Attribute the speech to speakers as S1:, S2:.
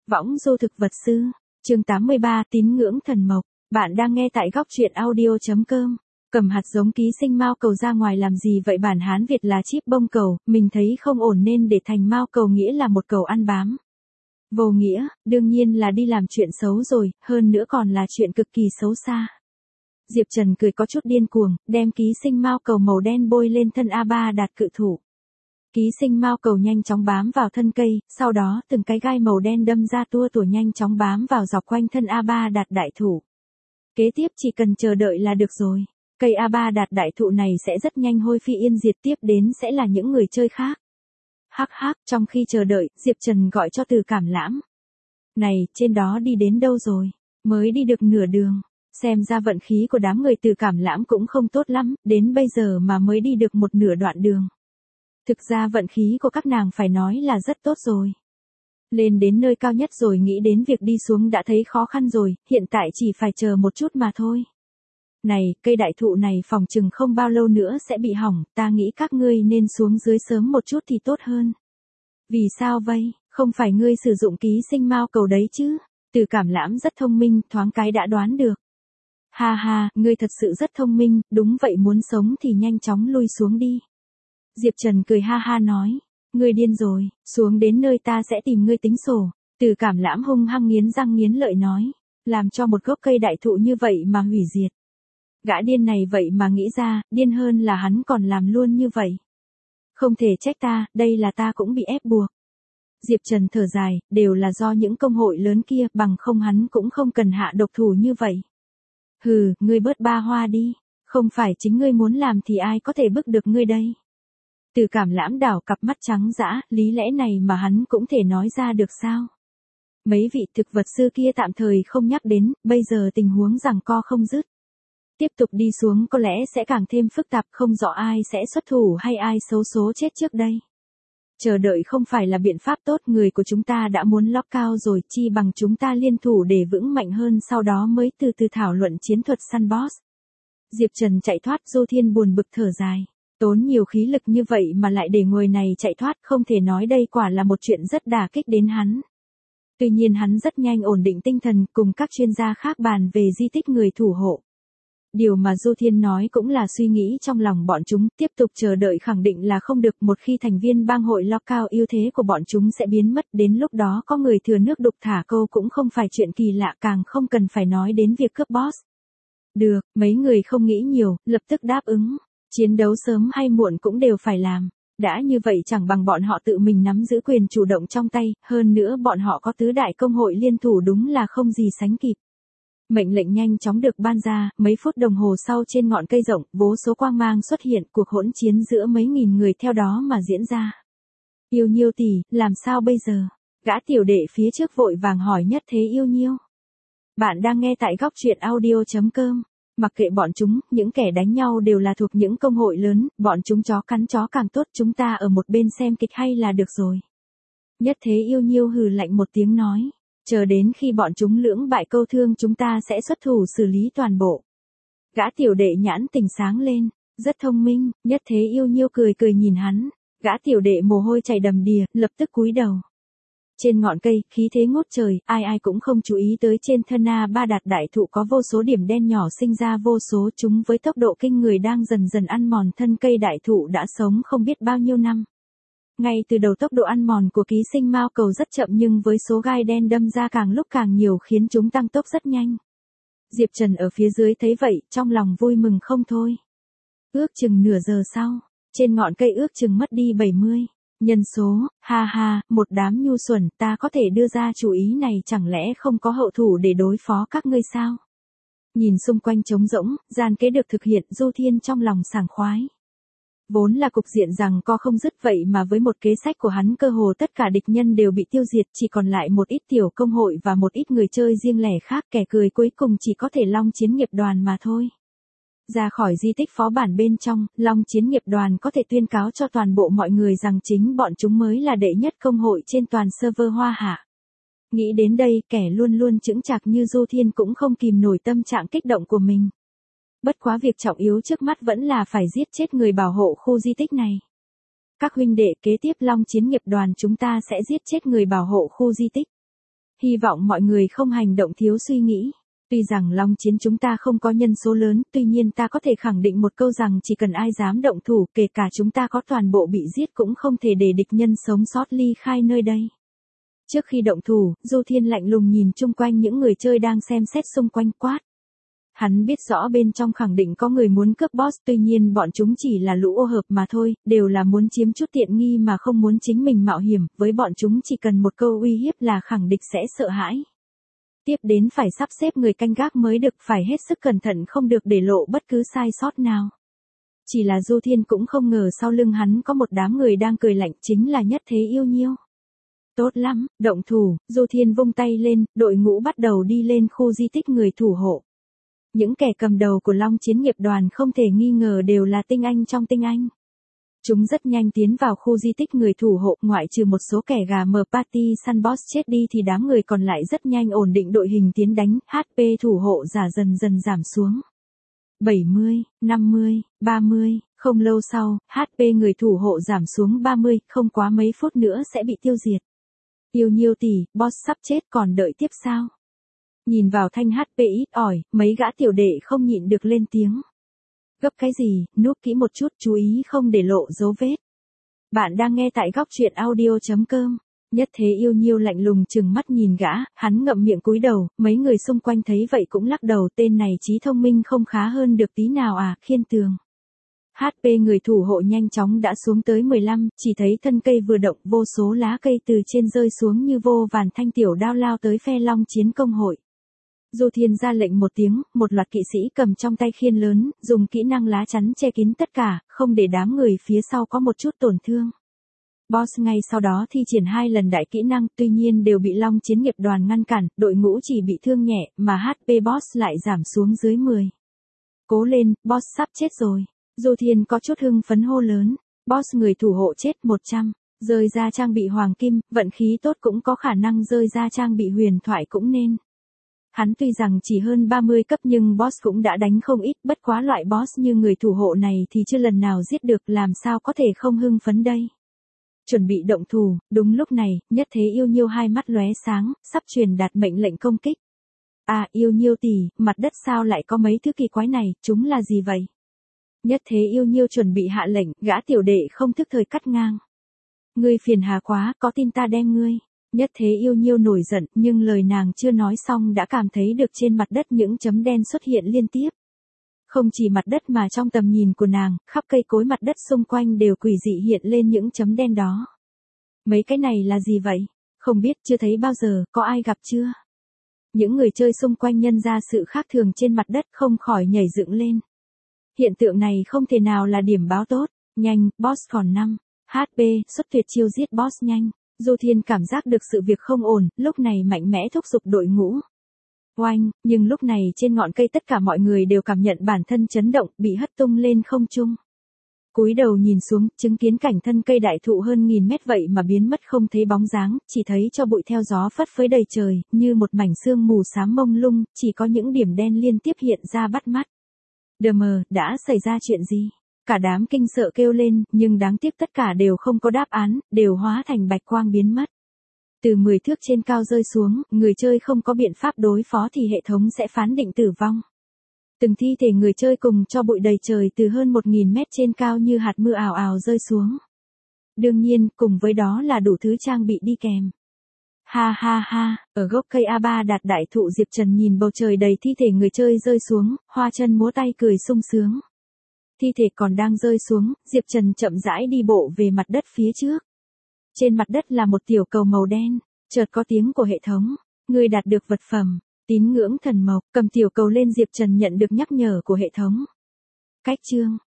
S1: Võng du thực vật sư, chương 83 tín ngưỡng thần mộc. Bạn đang nghe tại góc truyện audio.com. Cầm hạt giống ký sinh mao cầu ra ngoài làm gì vậy? Bản Hán Việt là chíp bông cầu, mình thấy không ổn nên để thành mao cầu, nghĩa là một cầu ăn bám. Vô nghĩa, đương nhiên là đi làm chuyện xấu rồi, hơn nữa còn là chuyện cực kỳ xấu xa. Diệp Trần cười có chút điên cuồng, đem ký sinh mao cầu màu đen bôi lên thân A3 Đạt cự thủ. Ký sinh mao cầu nhanh chóng bám vào thân cây, sau đó từng cái gai màu đen đâm ra tua tủa nhanh chóng bám vào dọc quanh thân A3 Đạt đại thụ. Kế tiếp chỉ cần chờ đợi là được rồi. Cây A3 Đạt đại thụ này sẽ rất nhanh hôi phi yên diệt, tiếp đến sẽ là những người chơi khác. Hắc hắc, trong khi chờ đợi, Diệp Trần gọi cho Từ Cảm Lãm. Này, trên đó đi đến đâu rồi? Mới đi được nửa đường. Xem ra vận khí của đám người Từ Cảm Lãm cũng không tốt lắm, đến bây giờ mà mới đi được một nửa đoạn đường. Thực ra vận khí của các nàng phải nói là rất tốt rồi. Lên đến nơi cao nhất rồi, nghĩ đến việc đi xuống đã thấy khó khăn rồi, hiện tại chỉ phải chờ một chút mà thôi. Này, cây đại thụ này phòng chừng không bao lâu nữa sẽ bị hỏng, ta nghĩ các ngươi nên xuống dưới sớm một chút thì tốt hơn. Vì sao vậy? Không phải ngươi sử dụng ký sinh mao cầu đấy chứ? Từ Cảm Lãm rất thông minh, thoáng cái đã đoán được. Ha ha, ngươi thật sự rất thông minh, đúng vậy, muốn sống thì nhanh chóng lui xuống đi. Diệp Trần cười ha ha nói, ngươi điên rồi, xuống đến nơi ta sẽ tìm ngươi tính sổ. Từ Cảm Lãm hung hăng nghiến răng nghiến lợi nói, làm cho một gốc cây đại thụ như vậy mà hủy diệt. Gã điên này vậy mà nghĩ ra, điên hơn là hắn còn làm luôn như vậy. Không thể trách ta, đây là ta cũng bị ép buộc. Diệp Trần thở dài, đều là do những công hội lớn kia, bằng không hắn cũng không cần hạ độc thủ như vậy. Hừ, ngươi bớt ba hoa đi, không phải chính ngươi muốn làm thì ai có thể bức được ngươi đây. Từ Cảm Lãm đảo cặp mắt trắng dã, lý lẽ này mà hắn cũng thể nói ra được sao? Mấy vị thực vật sư kia tạm thời không nhắc đến, bây giờ tình huống giằng co không dứt. Tiếp tục đi xuống có lẽ sẽ càng thêm phức tạp, không rõ ai sẽ xuất thủ hay ai xấu số chết trước đây. Chờ đợi không phải là biện pháp tốt, người của chúng ta đã muốn lót cao rồi, chi bằng chúng ta liên thủ để vững mạnh hơn, sau đó mới từ từ thảo luận chiến thuật săn boss. Diệp Trần chạy thoát, Du Thiên buồn bực thở dài. Tốn nhiều khí lực như vậy mà lại để người này chạy thoát, không thể nói đây quả là một chuyện rất đả kích đến hắn. Tuy nhiên hắn rất nhanh ổn định tinh thần, cùng các chuyên gia khác bàn về di tích người thủ hộ. Điều mà Du Thiên nói cũng là suy nghĩ trong lòng bọn chúng, tiếp tục chờ đợi khẳng định là không được, một khi thành viên bang hội lo cao, ưu thế của bọn chúng sẽ biến mất, đến lúc đó có người thừa nước đục thả câu cũng không phải chuyện kỳ lạ, càng không cần phải nói đến việc cướp boss. Được, mấy người không nghĩ nhiều, lập tức đáp ứng. Chiến đấu sớm hay muộn cũng đều phải làm. Đã như vậy chẳng bằng bọn họ tự mình nắm giữ quyền chủ động trong tay, hơn nữa bọn họ có tứ đại công hội liên thủ, đúng là không gì sánh kịp. Mệnh lệnh nhanh chóng được ban ra, mấy phút đồng hồ sau trên ngọn cây rộng, vô số quang mang xuất hiện, cuộc hỗn chiến giữa mấy nghìn người theo đó mà diễn ra. Yêu Nhiêu tỷ, làm sao bây giờ? Gã tiểu đệ phía trước vội vàng hỏi Nhất Thế Yêu Nhiêu. Bạn đang nghe tại góc truyện audio.com. Mặc kệ bọn chúng, những kẻ đánh nhau đều là thuộc những công hội lớn, bọn chúng chó cắn chó càng tốt, chúng ta ở một bên xem kịch hay là được rồi. Nhất Thế Yêu Nhiêu hừ lạnh một tiếng nói, chờ đến khi bọn chúng lưỡng bại câu thương chúng ta sẽ xuất thủ xử lý toàn bộ. Gã tiểu đệ nhãn tình sáng lên, rất thông minh. Nhất Thế Yêu Nhiêu cười cười nhìn hắn, gã tiểu đệ mồ hôi chảy đầm đìa, lập tức cúi đầu. Trên ngọn cây, khí thế ngút trời, ai ai cũng không chú ý tới trên thân A3 Đạt đại thụ có vô số điểm đen nhỏ sinh ra vô số, chúng với tốc độ kinh người đang dần dần ăn mòn thân cây đại thụ đã sống không biết bao nhiêu năm. Ngay từ đầu tốc độ ăn mòn của ký sinh mao cầu rất chậm, nhưng với số gai đen đâm ra càng lúc càng nhiều khiến chúng tăng tốc rất nhanh. Diệp Trần ở phía dưới thấy vậy, trong lòng vui mừng không thôi. Ước chừng nửa giờ sau, trên ngọn cây ước chừng mất đi 70 nhân số, ha ha, một đám nhu xuẩn, ta có thể đưa ra chủ ý này, chẳng lẽ không có hậu thủ để đối phó các ngươi sao? Nhìn xung quanh trống rỗng, gian kế được thực hiện, Du Thiên trong lòng sảng khoái. Vốn là cục diện rằng co không dứt, vậy mà với một kế sách của hắn cơ hồ tất cả địch nhân đều bị tiêu diệt, chỉ còn lại một ít tiểu công hội và một ít người chơi riêng lẻ khác, kẻ cười cuối cùng chỉ có thể Long Chiến Nghiệp Đoàn mà thôi. Ra khỏi di tích phó bản bên trong, Long Chiến Nghiệp Đoàn có thể tuyên cáo cho toàn bộ mọi người rằng chính bọn chúng mới là đệ nhất công hội trên toàn server Hoa Hạ. Nghĩ đến đây, kẻ luôn luôn chững chạc như Du Thiên cũng không kìm nổi tâm trạng kích động của mình. Bất quá việc trọng yếu trước mắt vẫn là phải giết chết người bảo hộ khu di tích này. Các huynh đệ, kế tiếp Long Chiến Nghiệp Đoàn chúng ta sẽ giết chết người bảo hộ khu di tích. Hy vọng mọi người không hành động thiếu suy nghĩ. Tuy rằng Long Chiến chúng ta không có nhân số lớn, tuy nhiên ta có thể khẳng định một câu rằng chỉ cần ai dám động thủ, kể cả chúng ta có toàn bộ bị giết cũng không thể để địch nhân sống sót ly khai nơi đây. Trước khi động thủ, Du Thiên lạnh lùng nhìn chung quanh những người chơi đang xem xét xung quanh quát. Hắn biết rõ bên trong khẳng định có người muốn cướp boss, tuy nhiên bọn chúng chỉ là lũ ô hợp mà thôi, đều là muốn chiếm chút tiện nghi mà không muốn chính mình mạo hiểm, với bọn chúng chỉ cần một câu uy hiếp là khẳng định sẽ sợ hãi. Tiếp đến phải sắp xếp người canh gác mới được, phải hết sức cẩn thận không được để lộ bất cứ sai sót nào. Chỉ là Du Thiên cũng không ngờ sau lưng hắn có một đám người đang cười lạnh, chính là Nhất Thế Yêu Nhiêu. Tốt lắm, động thủ, Du Thiên vung tay lên, đội ngũ bắt đầu đi lên khu di tích người thủ hộ. Những kẻ cầm đầu của Long Chiến nghiệp đoàn không thể nghi ngờ đều là tinh anh trong tinh anh. Chúng rất nhanh tiến vào khu di tích người thủ hộ, ngoại trừ một số kẻ gà mờ party săn boss chết đi thì đám người còn lại rất nhanh ổn định đội hình tiến đánh, HP thủ hộ giả dần dần giảm xuống. 70, 50, 30, không lâu sau, HP người thủ hộ giảm xuống 30, không quá mấy phút nữa sẽ bị tiêu diệt. Yêu Nhiêu tỷ, boss sắp chết còn đợi tiếp sao? Nhìn vào thanh HP ít ỏi, mấy gã tiểu đệ không nhịn được lên tiếng. Gấp cái gì, núp kỹ một chút, chú ý không để lộ dấu vết. Bạn đang nghe tại góc truyện audio.com. Nhất Thế Yêu Nhiêu lạnh lùng chừng mắt nhìn gã, hắn ngậm miệng cúi đầu, mấy người xung quanh thấy vậy cũng lắc đầu, tên này trí thông minh không khá hơn được tí nào à, khiên tường. HP người thủ hộ nhanh chóng đã xuống tới 15, chỉ thấy thân cây vừa động, vô số lá cây từ trên rơi xuống như vô vàn thanh tiểu đao lao tới phe Long Chiến công hội. Du Thiên ra lệnh một tiếng, một loạt kỵ sĩ cầm trong tay khiên lớn, dùng kỹ năng lá chắn che kín tất cả, không để đám người phía sau có một chút tổn thương. Boss ngay sau đó thi triển 2 lần đại kỹ năng, tuy nhiên đều bị Long Chiến nghiệp đoàn ngăn cản, đội ngũ chỉ bị thương nhẹ, mà HP boss lại giảm xuống dưới 10. Cố lên, boss sắp chết rồi. Du Thiên có chút hưng phấn hô lớn, boss người thủ hộ chết 100, rơi ra trang bị hoàng kim, vận khí tốt cũng có khả năng rơi ra trang bị huyền thoại cũng nên. Hắn tuy rằng chỉ hơn 30 cấp nhưng boss cũng đã đánh không ít, bất quá loại boss như người thủ hộ này thì chưa lần nào giết được, làm sao có thể không hưng phấn đây. Chuẩn bị động thủ, đúng lúc này, Nhất Thế Yêu Nhiêu hai mắt lóe sáng, sắp truyền đạt mệnh lệnh công kích. À, Yêu Nhiêu tỷ, mặt đất sao lại có mấy thứ kỳ quái này, chúng là gì vậy? Nhất Thế Yêu Nhiêu chuẩn bị hạ lệnh, gã tiểu đệ không thức thời cắt ngang. Ngươi phiền hà quá, có tin ta đem ngươi. Nhất Thế Yêu Nhiêu nổi giận, nhưng lời nàng chưa nói xong đã cảm thấy được trên mặt đất những chấm đen xuất hiện liên tiếp. Không chỉ mặt đất mà trong tầm nhìn của nàng, khắp cây cối mặt đất xung quanh đều quỷ dị hiện lên những chấm đen đó. Mấy cái này là gì vậy? Không biết, chưa thấy bao giờ, có ai gặp chưa? Những người chơi xung quanh nhận ra sự khác thường trên mặt đất không khỏi nhảy dựng lên. Hiện tượng này không thể nào là điểm báo tốt. Nhanh, boss còn 5. HP, xuất tuyệt chiêu giết boss nhanh. Du Thiên cảm giác được sự việc không ổn, lúc này mạnh mẽ thúc giục đội ngũ. Oanh, nhưng lúc này trên ngọn cây tất cả mọi người đều cảm nhận bản thân chấn động, bị hất tung lên không trung. Cúi đầu nhìn xuống, chứng kiến cảnh thân cây đại thụ hơn 1000 mét vậy mà biến mất không thấy bóng dáng, chỉ thấy cho bụi theo gió phất phới đầy trời, như một mảnh sương mù xám mông lung, chỉ có những điểm đen liên tiếp hiện ra bắt mắt. Đờ mờ, đã xảy ra chuyện gì? Cả đám kinh sợ kêu lên, nhưng đáng tiếc tất cả đều không có đáp án, đều hóa thành bạch quang biến mất. Từ 10 thước trên cao rơi xuống, người chơi không có biện pháp đối phó thì hệ thống sẽ phán định tử vong. Từng thi thể người chơi cùng cho bụi đầy trời từ hơn 1000 mét trên cao như hạt mưa ào ào rơi xuống. Đương nhiên, cùng với đó là đủ thứ trang bị đi kèm. Ha ha ha, ở gốc cây A3 đạt đại thụ Diệp Trần nhìn bầu trời đầy thi thể người chơi rơi xuống, hoa chân múa tay cười sung sướng. Thi thể còn đang rơi xuống, Diệp Trần chậm rãi đi bộ về mặt đất phía trước. Trên mặt đất là một tiểu cầu màu đen, chợt có tiếng của hệ thống, người đạt được vật phẩm, tín ngưỡng thần mộc, cầm tiểu cầu lên Diệp Trần nhận được nhắc nhở của hệ thống. Cách chương,